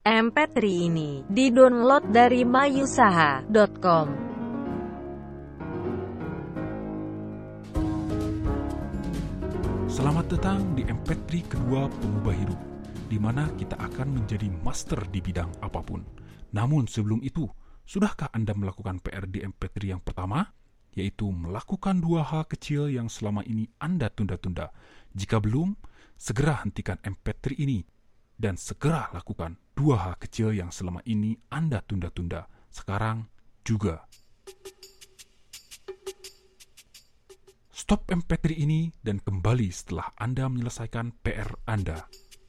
MP3 ini di-download dari mayusaha.com. Selamat datang di MP3 kedua Pengubah Hidup, di mana kita akan menjadi master di bidang apapun. Namun sebelum itu, sudahkah Anda melakukan PR di MP3 yang pertama? Yaitu melakukan 2 hal kecil yang selama ini Anda tunda-tunda. Jika belum, segera hentikan MP3 ini dan segera lakukan 2 hal kecil yang selama ini Anda tunda-tunda. Sekarang juga. Stop MP3 ini dan kembali setelah Anda menyelesaikan PR Anda.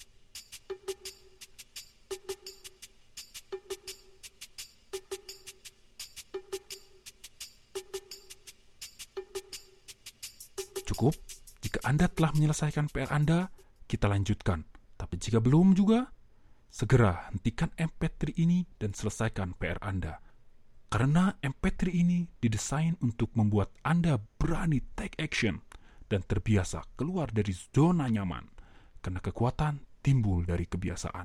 Cukup? Jika Anda telah menyelesaikan PR Anda, kita lanjutkan. Tapi jika belum juga, segera hentikan MP3 ini dan selesaikan PR Anda. Karena MP3 ini didesain untuk membuat Anda berani take action dan terbiasa keluar dari zona nyaman, karena kekuatan timbul dari kebiasaan.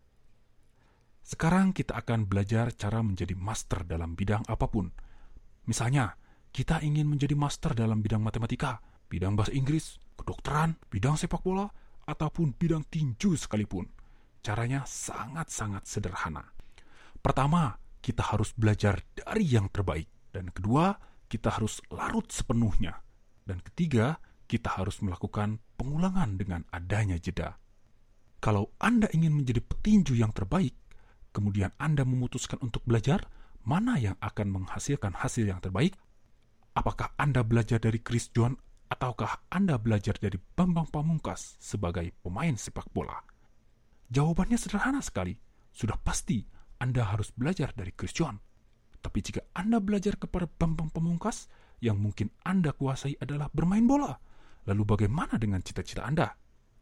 Sekarang kita akan belajar cara menjadi master dalam bidang apapun. Misalnya, kita ingin menjadi master dalam bidang matematika, bidang bahasa Inggris, kedokteran, bidang sepak bola, ataupun bidang tinju sekalipun. Caranya sangat-sangat sederhana. Pertama, kita harus belajar dari yang terbaik. Dan kedua, kita harus larut sepenuhnya. Dan ketiga, kita harus melakukan pengulangan dengan adanya jeda. Kalau Anda ingin menjadi petinju yang terbaik, kemudian Anda memutuskan untuk belajar, mana yang akan menghasilkan hasil yang terbaik? Apakah Anda belajar dari Chris John ataukah Anda belajar dari Bambang Pamungkas sebagai pemain sepak bola? Jawabannya sederhana sekali. Sudah pasti Anda harus belajar dari Chris John. Tapi jika Anda belajar kepada Bambang Pamungkas, yang mungkin Anda kuasai adalah bermain bola. Lalu bagaimana dengan cita-cita Anda?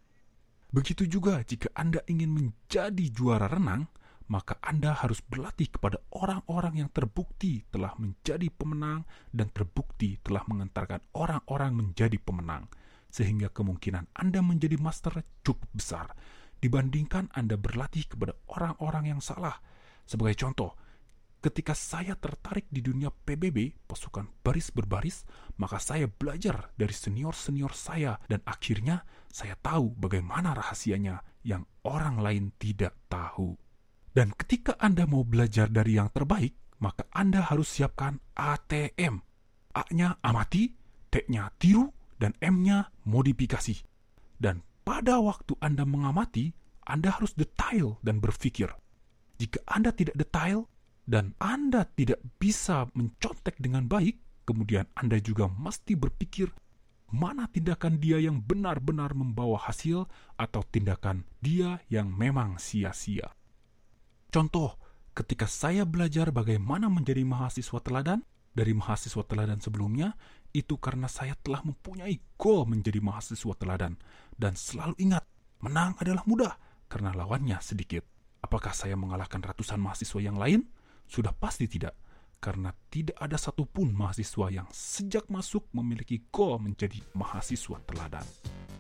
Begitu juga jika Anda ingin menjadi juara renang, maka Anda harus berlatih kepada orang-orang yang terbukti telah menjadi pemenang dan terbukti telah mengantarkan orang-orang menjadi pemenang. Sehingga kemungkinan Anda menjadi master cukup besar dibandingkan Anda berlatih kepada orang-orang yang salah. Sebagai contoh, ketika saya tertarik di dunia PBB, pasukan baris berbaris, maka saya belajar dari senior-senior saya dan akhirnya saya tahu bagaimana rahasianya yang orang lain tidak tahu. Dan ketika Anda mau belajar dari yang terbaik, maka Anda harus siapkan ATM. A-nya amati, T-nya tiru, dan M-nya modifikasi. Dan pada waktu Anda mengamati, Anda harus detail dan berpikir. Jika Anda tidak detail dan Anda tidak bisa mencontek dengan baik, kemudian Anda juga mesti berpikir mana tindakan dia yang benar-benar membawa hasil atau tindakan dia yang memang sia-sia. Contoh, ketika saya belajar bagaimana menjadi mahasiswa teladan dari mahasiswa teladan sebelumnya, itu karena saya telah mempunyai goal menjadi mahasiswa teladan. Dan selalu ingat, menang adalah mudah karena lawannya sedikit. Apakah saya mengalahkan ratusan mahasiswa yang lain? Sudah pasti tidak, karena tidak ada satupun mahasiswa yang sejak masuk memiliki goal menjadi mahasiswa teladan.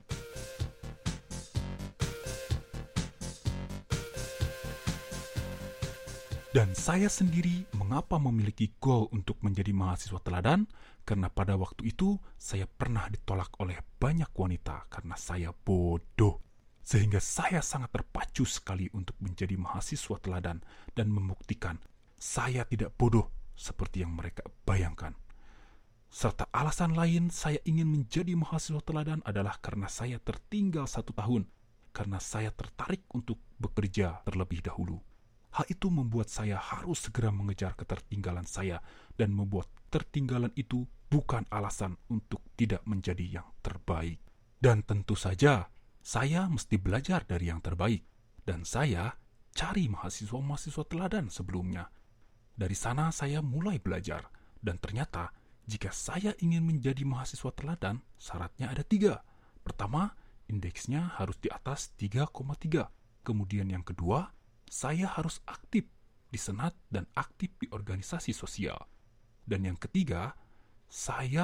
Dan saya sendiri mengapa memiliki goal untuk menjadi mahasiswa teladan? Karena pada waktu itu saya pernah ditolak oleh banyak wanita karena saya bodoh. Sehingga saya sangat terpacu sekali untuk menjadi mahasiswa teladan dan membuktikan saya tidak bodoh seperti yang mereka bayangkan. Serta alasan lain saya ingin menjadi mahasiswa teladan adalah karena saya tertinggal 1 tahun. Karena saya tertarik untuk bekerja terlebih dahulu. Hal itu membuat saya harus segera mengejar ketertinggalan saya dan membuat ketertinggalan itu bukan alasan untuk tidak menjadi yang terbaik. Dan tentu saja, saya mesti belajar dari yang terbaik. Dan saya cari mahasiswa-mahasiswa teladan sebelumnya. Dari sana saya mulai belajar. Dan ternyata, jika saya ingin menjadi mahasiswa teladan, syaratnya ada 3. Pertama, indeksnya harus di atas 3,3. Kemudian yang kedua, saya harus aktif di senat dan aktif di organisasi sosial. Dan yang ketiga, saya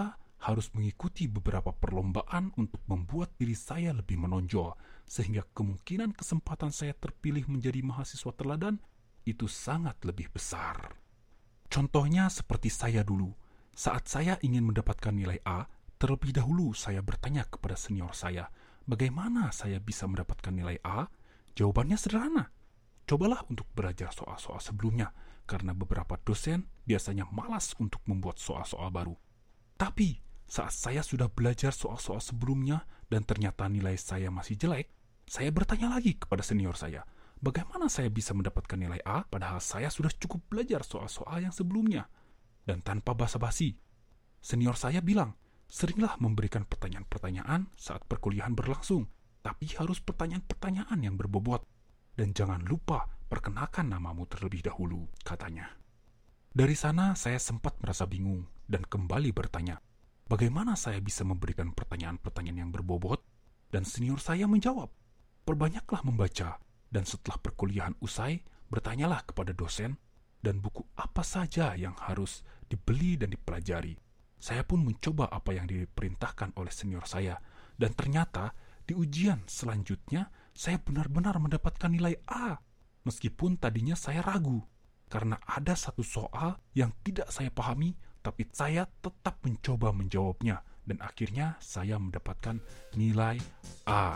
harus mengikuti beberapa perlombaan untuk membuat diri saya lebih menonjol, sehingga kemungkinan kesempatan saya terpilih menjadi mahasiswa teladan itu sangat lebih besar. Contohnya seperti saya dulu. Saat saya ingin mendapatkan nilai A, terlebih dahulu saya bertanya kepada senior saya, bagaimana saya bisa mendapatkan nilai A? Jawabannya sederhana. Cobalah untuk belajar soal-soal sebelumnya, karena beberapa dosen biasanya malas untuk membuat soal-soal baru. Tapi, saat saya sudah belajar soal-soal sebelumnya dan ternyata nilai saya masih jelek, saya bertanya lagi kepada senior saya, bagaimana saya bisa mendapatkan nilai A padahal saya sudah cukup belajar soal-soal yang sebelumnya? Dan tanpa basa-basi, senior saya bilang, seringlah memberikan pertanyaan-pertanyaan saat perkuliahan berlangsung, tapi harus pertanyaan-pertanyaan yang berbobot. Dan jangan lupa perkenalkan namamu terlebih dahulu, katanya. Dari sana saya sempat merasa bingung dan kembali bertanya, bagaimana saya bisa memberikan pertanyaan-pertanyaan yang berbobot? Dan senior saya menjawab, perbanyaklah membaca, dan setelah perkuliahan usai, bertanyalah kepada dosen, dan buku apa saja yang harus dibeli dan dipelajari. Saya pun mencoba apa yang diperintahkan oleh senior saya, dan ternyata di ujian selanjutnya saya benar-benar mendapatkan nilai A, meskipun tadinya saya ragu, karena ada satu soal yang tidak saya pahami, tapi saya tetap mencoba menjawabnya, dan akhirnya saya mendapatkan nilai A.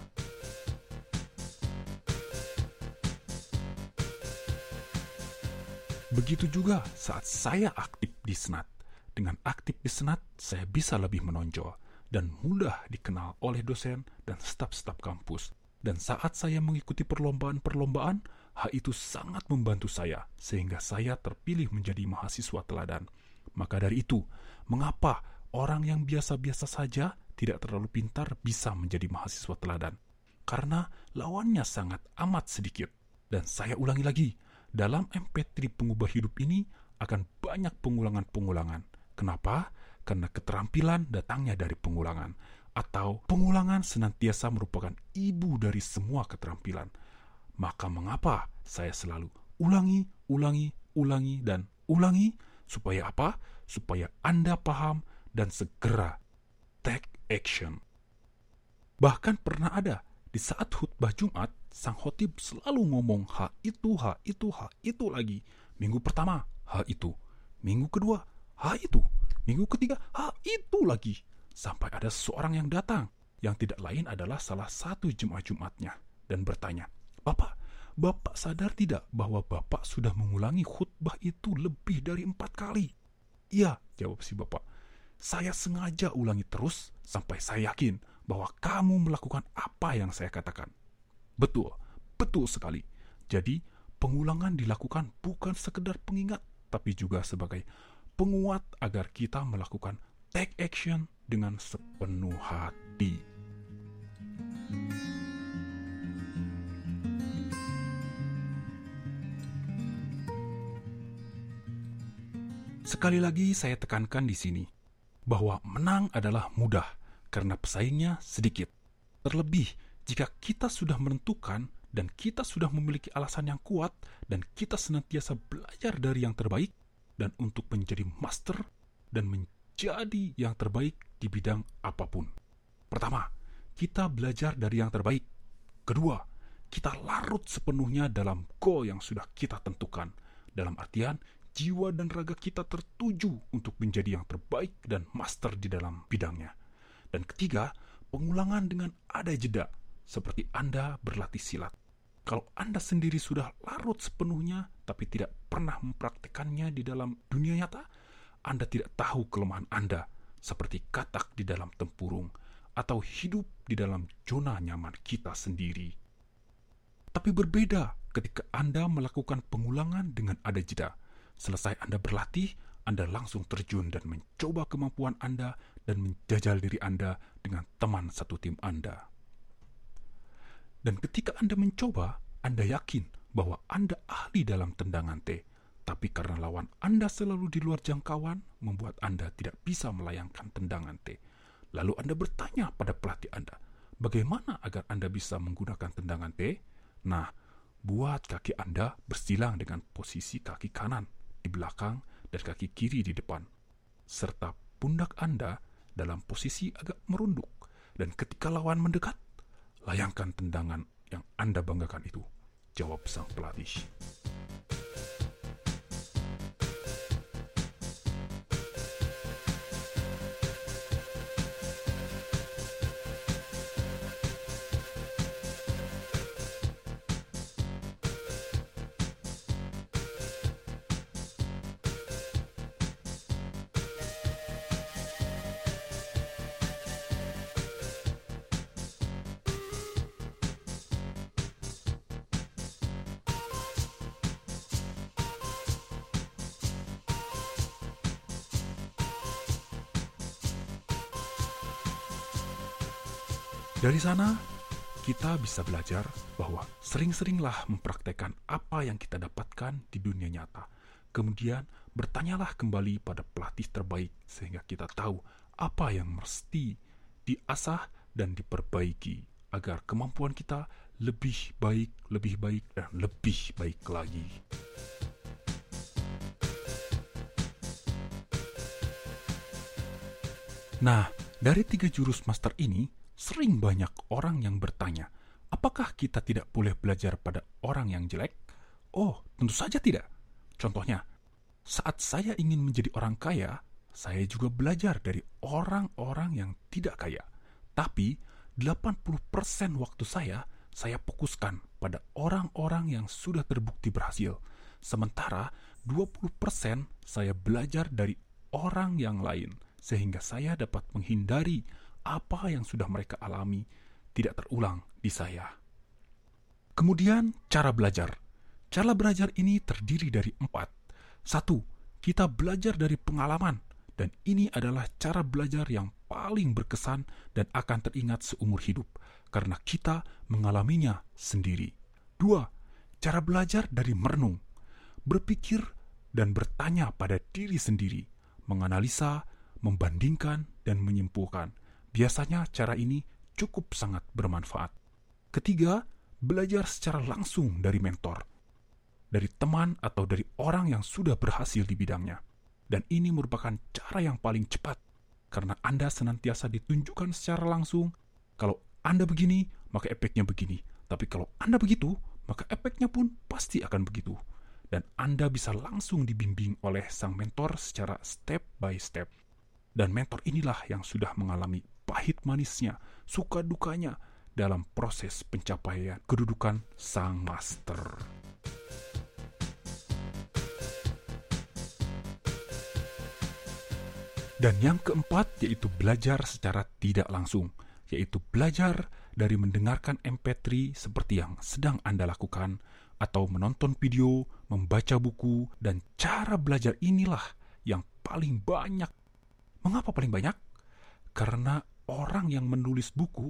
Begitu juga saat saya aktif di Senat. Dengan aktif di Senat, saya bisa lebih menonjol dan mudah dikenal oleh dosen dan staf-staf kampus. Dan saat saya mengikuti perlombaan-perlombaan, hal itu sangat membantu saya, sehingga saya terpilih menjadi mahasiswa teladan. Maka dari itu, mengapa orang yang biasa-biasa saja tidak terlalu pintar bisa menjadi mahasiswa teladan? Karena lawannya sangat amat sedikit. Dan saya ulangi lagi, dalam MP3 pengubah hidup ini akan banyak pengulangan-pengulangan. Kenapa? Karena keterampilan datangnya dari pengulangan, atau pengulangan senantiasa merupakan ibu dari semua keterampilan. Maka mengapa saya selalu ulangi, dan ulangi? Supaya apa? Supaya Anda paham dan segera take action. Bahkan pernah ada, di saat khutbah Jumat, sang khotib selalu ngomong hal itu lagi. Minggu pertama, hal itu. Minggu kedua, hal itu. Minggu ketiga, hal itu lagi. Sampai ada seorang yang datang, yang tidak lain adalah salah satu jemaah Jumatnya, dan bertanya, Bapak sadar tidak bahwa Bapak sudah mengulangi khutbah itu lebih dari 4 kali? Iya, jawab si Bapak. Saya sengaja ulangi terus sampai saya yakin bahwa kamu melakukan apa yang saya katakan. Betul sekali. Jadi, pengulangan dilakukan bukan sekedar pengingat, tapi juga sebagai penguat agar kita melakukan take action dengan sepenuh hati. Sekali lagi saya tekankan di sini bahwa menang adalah mudah karena pesaingnya sedikit. Terlebih jika kita sudah menentukan dan kita sudah memiliki alasan yang kuat dan kita senantiasa belajar dari yang terbaik dan untuk menjadi master dan menjadi yang terbaik di bidang apapun. Pertama, kita belajar dari yang terbaik. Kedua, kita larut sepenuhnya dalam goal yang sudah kita tentukan. Dalam artian, jiwa dan raga kita tertuju untuk menjadi yang terbaik dan master di dalam bidangnya. Dan ketiga, pengulangan dengan ada jeda, seperti Anda berlatih silat. Kalau Anda sendiri sudah larut sepenuhnya, tapi tidak pernah mempraktekannya di dalam dunia nyata, Anda tidak tahu kelemahan Anda, seperti katak di dalam tempurung, atau hidup di dalam zona nyaman kita sendiri. Tapi berbeda ketika Anda melakukan pengulangan dengan ada jeda. Selesai Anda berlatih, Anda langsung terjun dan mencoba kemampuan Anda dan menjajal diri Anda dengan teman satu tim Anda. Dan ketika Anda mencoba, Anda yakin bahwa Anda ahli dalam tendangan T, tapi karena lawan Anda selalu di luar jangkauan, membuat Anda tidak bisa melayangkan tendangan T. Lalu Anda bertanya pada pelatih Anda, bagaimana agar Anda bisa menggunakan tendangan T? Nah, buat kaki Anda bersilang dengan posisi kaki kanan di belakang dan kaki kiri di depan, serta pundak Anda dalam posisi agak merunduk. Dan ketika lawan mendekat, layangkan tendangan yang Anda banggakan itu, jawab sang pelatih. Dari sana, kita bisa belajar bahwa sering-seringlah mempraktekkan apa yang kita dapatkan di dunia nyata. Kemudian, bertanyalah kembali pada pelatih terbaik sehingga kita tahu apa yang mesti diasah dan diperbaiki agar kemampuan kita lebih baik, dan lebih baik lagi. Nah, dari 3 jurus master ini, sering banyak orang yang bertanya, apakah kita tidak boleh belajar pada orang yang jelek? Oh, tentu saja tidak. Contohnya, saat saya ingin menjadi orang kaya, saya juga belajar dari orang-orang yang tidak kaya. Tapi, 80% waktu saya fokuskan pada orang-orang yang sudah terbukti berhasil. Sementara, 20% saya belajar dari orang yang lain, sehingga saya dapat menghindari apa yang sudah mereka alami tidak terulang di saya. Kemudian, cara belajar. Cara belajar ini terdiri dari 4. 1. Kita belajar dari pengalaman, dan ini adalah cara belajar yang paling berkesan dan akan teringat seumur hidup, karena kita mengalaminya sendiri. 2. Cara belajar dari merenung. Berpikir dan bertanya pada diri sendiri, menganalisa, membandingkan, dan menyimpulkan. Biasanya cara ini cukup sangat bermanfaat. Ketiga, belajar secara langsung dari mentor, dari teman atau dari orang yang sudah berhasil di bidangnya. Dan ini merupakan cara yang paling cepat, karena Anda senantiasa ditunjukkan secara langsung, kalau Anda begini, maka efeknya begini. Tapi kalau Anda begitu, maka efeknya pun pasti akan begitu. Dan Anda bisa langsung dibimbing oleh sang mentor secara step by step. Dan mentor inilah yang sudah mengalami pahit manisnya, suka dukanya dalam proses pencapaian kedudukan sang master. Dan yang keempat yaitu belajar secara tidak langsung, yaitu belajar dari mendengarkan MP3 seperti yang sedang Anda lakukan, atau menonton video, membaca buku, dan cara belajar inilah yang paling banyak. Mengapa paling banyak? Karena orang yang menulis buku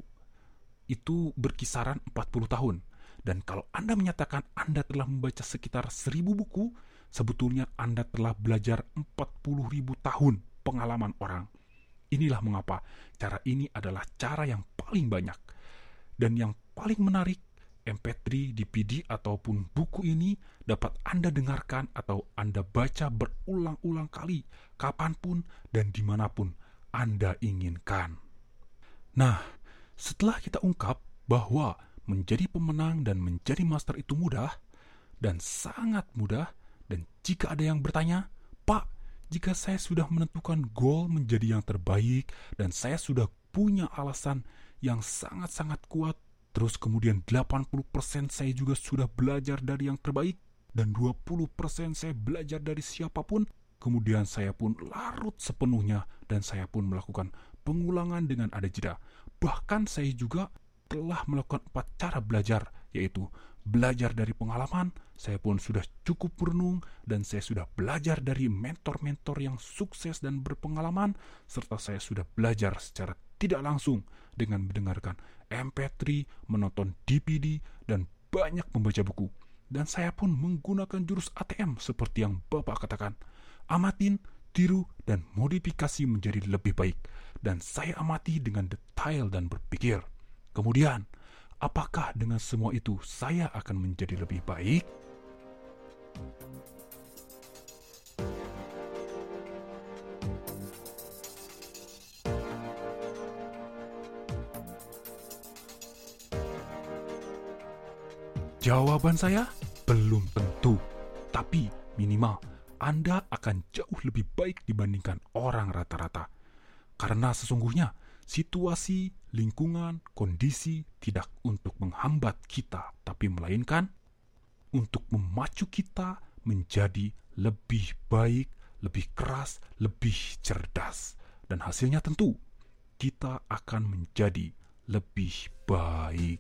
itu berkisaran 40 tahun. Dan kalau Anda menyatakan Anda telah membaca sekitar 1000 buku, sebetulnya Anda telah belajar 40.000 tahun pengalaman orang. Inilah mengapa cara ini adalah cara yang paling banyak. Dan yang paling menarik, MP3, DVD, ataupun buku ini dapat Anda dengarkan atau Anda baca berulang-ulang kali, kapanpun dan dimanapun Anda inginkan. Nah, setelah kita ungkap bahwa menjadi pemenang dan menjadi master itu mudah, dan sangat mudah, dan jika ada yang bertanya, Pak, jika saya sudah menentukan goal menjadi yang terbaik, dan saya sudah punya alasan yang sangat-sangat kuat, terus kemudian 80% saya juga sudah belajar dari yang terbaik, dan 20% saya belajar dari siapapun, kemudian saya pun larut sepenuhnya, dan saya pun melakukan pengulangan dengan ada jeda. Bahkan saya juga telah melakukan 4 cara belajar, yaitu belajar dari pengalaman, saya pun sudah cukup merenung, dan saya sudah belajar dari mentor-mentor yang sukses dan berpengalaman, serta saya sudah belajar secara tidak langsung dengan mendengarkan MP3, menonton DVD, dan banyak membaca buku. Dan saya pun menggunakan jurus ATM seperti yang Bapak katakan. Amatin, tiru, dan modifikasi menjadi lebih baik. Dan saya amati dengan detail dan berpikir. Kemudian, apakah dengan semua itu saya akan menjadi lebih baik? Jawaban saya belum tentu, tapi minimal Anda akan jauh lebih baik dibandingkan orang rata-rata. Karena sesungguhnya situasi, lingkungan, kondisi tidak untuk menghambat kita, tapi melainkan untuk memacu kita menjadi lebih baik, lebih keras, lebih cerdas. Dan hasilnya tentu kita akan menjadi lebih baik.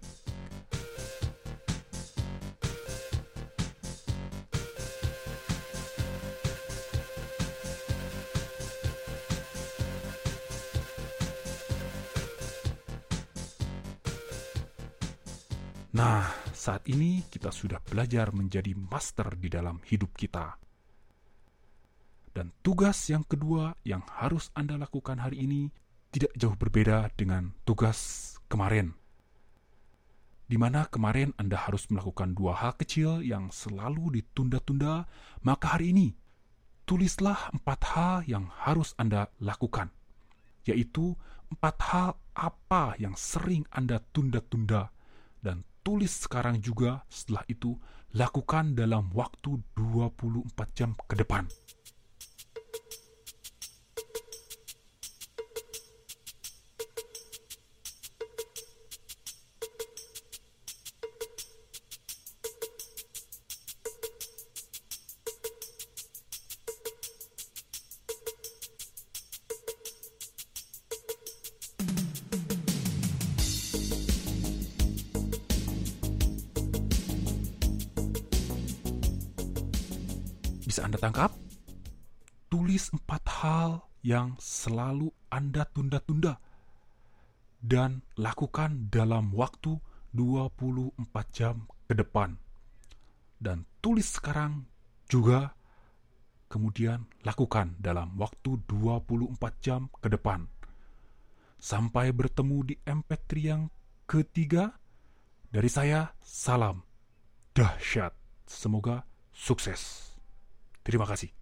Nah, saat ini kita sudah belajar menjadi master di dalam hidup kita. Dan tugas yang kedua yang harus Anda lakukan hari ini tidak jauh berbeda dengan tugas kemarin. Di mana kemarin Anda harus melakukan 2 hal kecil yang selalu ditunda-tunda, maka hari ini tulislah 4 hal yang harus Anda lakukan. Yaitu 4 hal apa yang sering Anda tunda-tunda, dan tulis sekarang juga. Setelah itu lakukan dalam waktu 24 jam ke depan. Bisa Anda tangkap? Tulis 4 hal yang selalu Anda tunda-tunda dan lakukan dalam waktu 24 jam ke depan. Dan tulis sekarang juga, kemudian lakukan dalam waktu 24 jam ke depan. Sampai bertemu di MP3 yang ketiga. Dari saya, salam dahsyat. Semoga sukses. Terima kasih.